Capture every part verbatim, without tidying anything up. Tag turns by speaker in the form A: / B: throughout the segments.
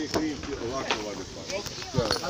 A: Ovi klinci ovako vade pa.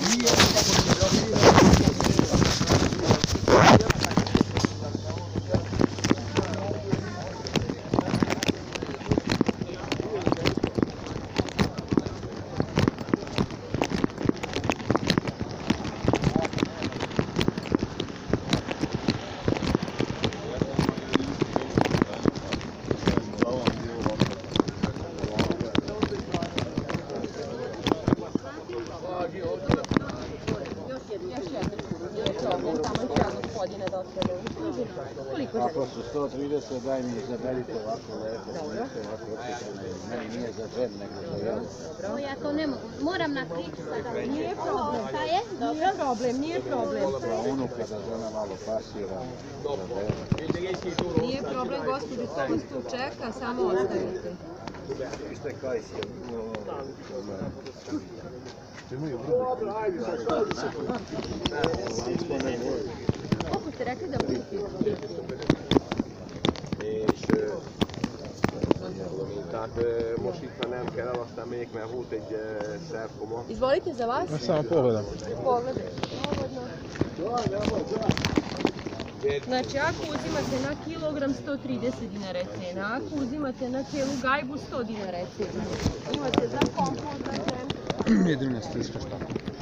B: Ako su sto trideset, daj mi izaberite ovako lepo, ovako opisano. Meni nije za žen, nego za jelo.
C: Dobro, ja to ne mogu. Moram na priči sada.
D: Nije problem.
C: Šta je?
D: Nije problem, nije problem.
B: Za unuka da žena malo pasira.
D: Nije problem, gospođica, vas tu čeka, samo ostavite.
C: Koliko ste rekli da budete?
A: És tehát most itt már nem kell elasztani, mert volt egy szerkoma.
D: Izvolite za vas.
E: Ja samo pogledam.
D: Pogledajte. Znači, ako uzimate na kilogram sto trideset dinara je cena, ako uzimate na cijelu gajbu sto dinara je cena. Imate za kompot, za džem.
E: jedanaest tisuća šta.